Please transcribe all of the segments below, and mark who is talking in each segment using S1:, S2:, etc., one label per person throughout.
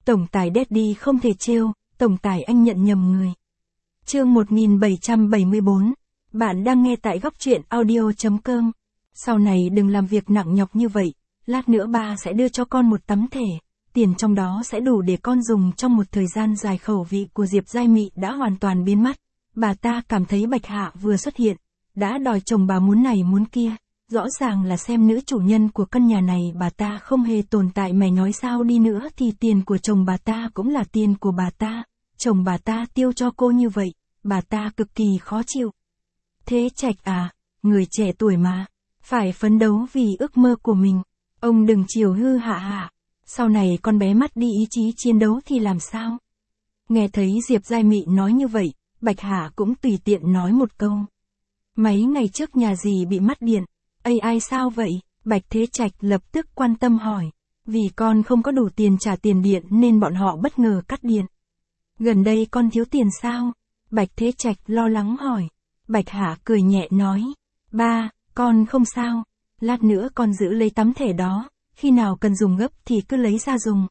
S1: Tổng tài Daddy không thể trêu, tổng tài anh nhận nhầm người. Chương 1774. Bạn đang nghe tại góc truyện audio.com. Sau này đừng làm việc nặng nhọc như vậy, lát nữa ba sẽ đưa cho con một tấm thẻ, tiền trong đó sẽ đủ để con dùng trong một thời gian dài. Khẩu vị của Diệp Giai Mị đã hoàn toàn biến mất. Bà ta cảm thấy Bạch Hạ vừa xuất hiện, đã đòi chồng bà muốn này muốn kia, rõ ràng là xem nữ chủ nhân của căn nhà này bà ta không hề tồn tại. Mày nói sao đi nữa thì tiền của chồng bà ta cũng là tiền của bà ta, chồng bà ta tiêu cho cô như vậy, bà ta cực kỳ khó chịu. Thế Trạch à, người trẻ tuổi mà, phải phấn đấu vì ước mơ của mình, ông đừng chiều hư hạ, sau này con bé mất đi ý chí chiến đấu thì làm sao? Nghe thấy Diệp Giai Mị nói như vậy, Bạch Hạ cũng tùy tiện nói một câu. Mấy ngày trước nhà dì bị mất điện, ai sao vậy? Bạch Thế Trạch lập tức quan tâm hỏi, vì con không có đủ tiền trả tiền điện nên bọn họ bất ngờ cắt điện. Gần đây con thiếu tiền sao? Bạch Thế Trạch lo lắng hỏi. Bạch Hạ cười nhẹ nói, ba, con không sao, lát nữa con giữ lấy tấm thẻ đó, khi nào cần dùng gấp thì cứ lấy ra dùng.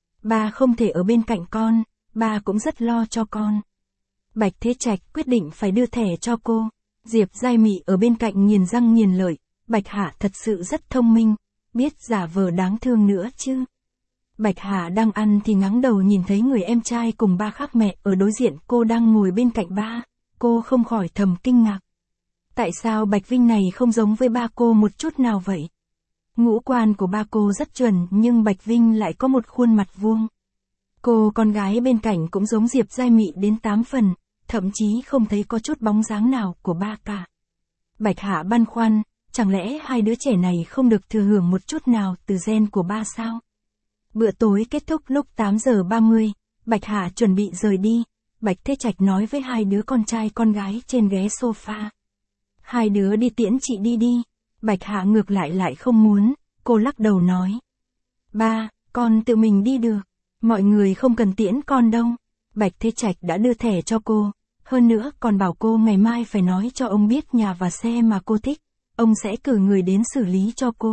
S1: Ba không thể ở bên cạnh con, ba cũng rất lo cho con. Bạch Thế Trạch quyết định phải đưa thẻ cho cô. Diệp Giai Mị ở bên cạnh nghiền răng nghiền lợi, Bạch Hạ thật sự rất thông minh, biết giả vờ đáng thương nữa chứ. Bạch Hạ đang ăn thì ngáng đầu nhìn thấy người em trai cùng ba khác mẹ ở đối diện cô đang ngồi bên cạnh ba, cô không khỏi thầm kinh ngạc. Tại sao Bạch Vinh này không giống với ba cô một chút nào vậy? Ngũ quan của ba cô rất chuẩn nhưng Bạch Vinh lại có một khuôn mặt vuông. Cô con gái bên cạnh cũng giống Diệp Giai Mị đến 8 phần, thậm chí không thấy có chút bóng dáng nào của ba cả. Bạch Hạ băn khoăn, chẳng lẽ hai đứa trẻ này không được thừa hưởng một chút nào từ gen của ba sao? Bữa tối kết thúc lúc 8 giờ 30, Bạch Hạ chuẩn bị rời đi, Bạch Thế Trạch nói với hai đứa con trai con gái trên ghế sofa. Hai đứa đi tiễn chị đi. Bạch Hạ ngược lại không muốn, cô lắc đầu nói. Ba, con tự mình đi được, mọi người không cần tiễn con đâu. Bạch Thế Trạch đã đưa thẻ cho cô, hơn nữa còn bảo cô ngày mai phải nói cho ông biết nhà và xe mà cô thích, ông sẽ cử người đến xử lý cho cô.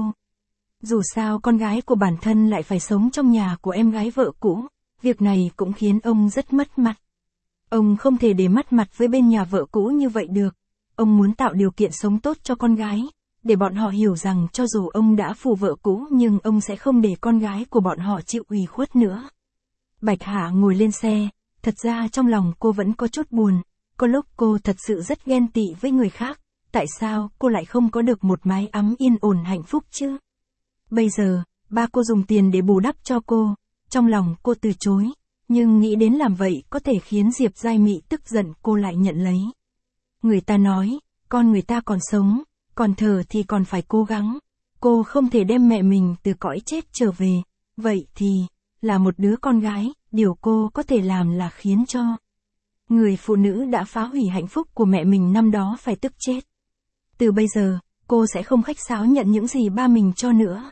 S1: Dù sao con gái của bản thân lại phải sống trong nhà của em gái vợ cũ, việc này cũng khiến ông rất mất mặt. Ông không thể để mất mặt với bên nhà vợ cũ như vậy được, ông muốn tạo điều kiện sống tốt cho con gái, để bọn họ hiểu rằng cho dù ông đã phù vợ cũ nhưng ông sẽ không để con gái của bọn họ chịu ủy khuất nữa. Bạch Hạ ngồi lên xe, thật ra trong lòng cô vẫn có chút buồn, có lúc cô thật sự rất ghen tị với người khác, tại sao cô lại không có được một mái ấm yên ổn hạnh phúc chứ? Bây giờ, ba cô dùng tiền để bù đắp cho cô, trong lòng cô từ chối, nhưng nghĩ đến làm vậy có thể khiến Diệp Giai Mị tức giận cô lại nhận lấy. Người ta nói, con người ta còn sống, còn thở thì còn phải cố gắng, cô không thể đem mẹ mình từ cõi chết trở về, vậy thì, là một đứa con gái, điều cô có thể làm là khiến cho người phụ nữ đã phá hủy hạnh phúc của mẹ mình năm đó phải tức chết. Từ bây giờ, cô sẽ không khách sáo nhận những gì ba mình cho nữa.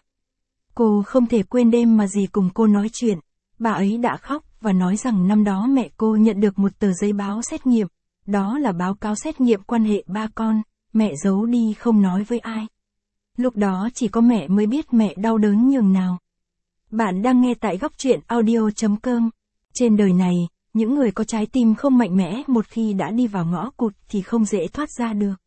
S1: Cô không thể quên đêm mà dì cùng cô nói chuyện, bà ấy đã khóc và nói rằng năm đó mẹ cô nhận được một tờ giấy báo xét nghiệm, đó là báo cáo xét nghiệm quan hệ ba con, mẹ giấu đi không nói với ai. Lúc đó chỉ có mẹ mới biết mẹ đau đớn nhường nào. Bạn đang nghe tại góc truyện audio.com. Trên đời này, những người có trái tim không mạnh mẽ một khi đã đi vào ngõ cụt thì không dễ thoát ra được.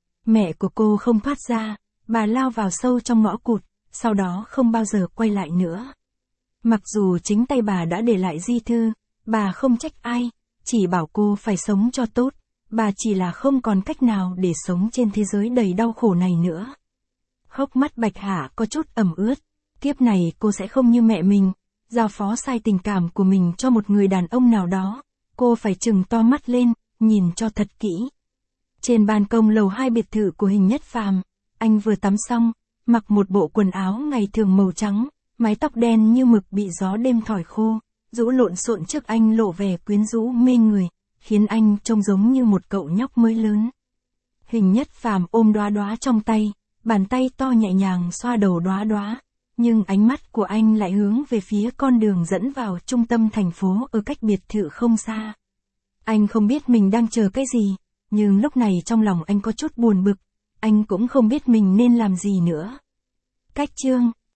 S1: Mẹ của cô không thoát ra, bà lao vào sâu trong ngõ cụt, sau đó không bao giờ quay lại nữa. Mặc dù chính tay bà đã để lại di thư, bà không trách ai, chỉ bảo cô phải sống cho tốt, bà chỉ là không còn cách nào để sống trên thế giới đầy đau khổ này nữa. Hốc mắt Bạch Hạ có chút ẩm ướt, kiếp này cô sẽ không như mẹ mình, giao phó sai tình cảm của mình cho một người đàn ông nào đó, cô phải trừng to mắt lên, nhìn cho thật kỹ. Trên ban công lầu 2 biệt thự của Hình Nhất Phàm, anh vừa tắm xong, mặc một bộ quần áo ngày thường màu trắng, mái tóc đen như mực bị gió đêm thổi khô, rũ lộn xộn trước anh lộ vẻ quyến rũ mê người, khiến anh trông giống như một cậu nhóc mới lớn. Hình Nhất Phàm ôm Đóa Đóa trong tay, bàn tay to nhẹ nhàng xoa đầu Đóa Đóa, nhưng ánh mắt của anh lại hướng về phía con đường dẫn vào trung tâm thành phố ở cách biệt thự không xa. Anh không biết mình đang chờ cái gì, nhưng lúc này trong lòng anh có chút buồn bực, anh cũng không biết mình nên làm gì nữa. Cách chương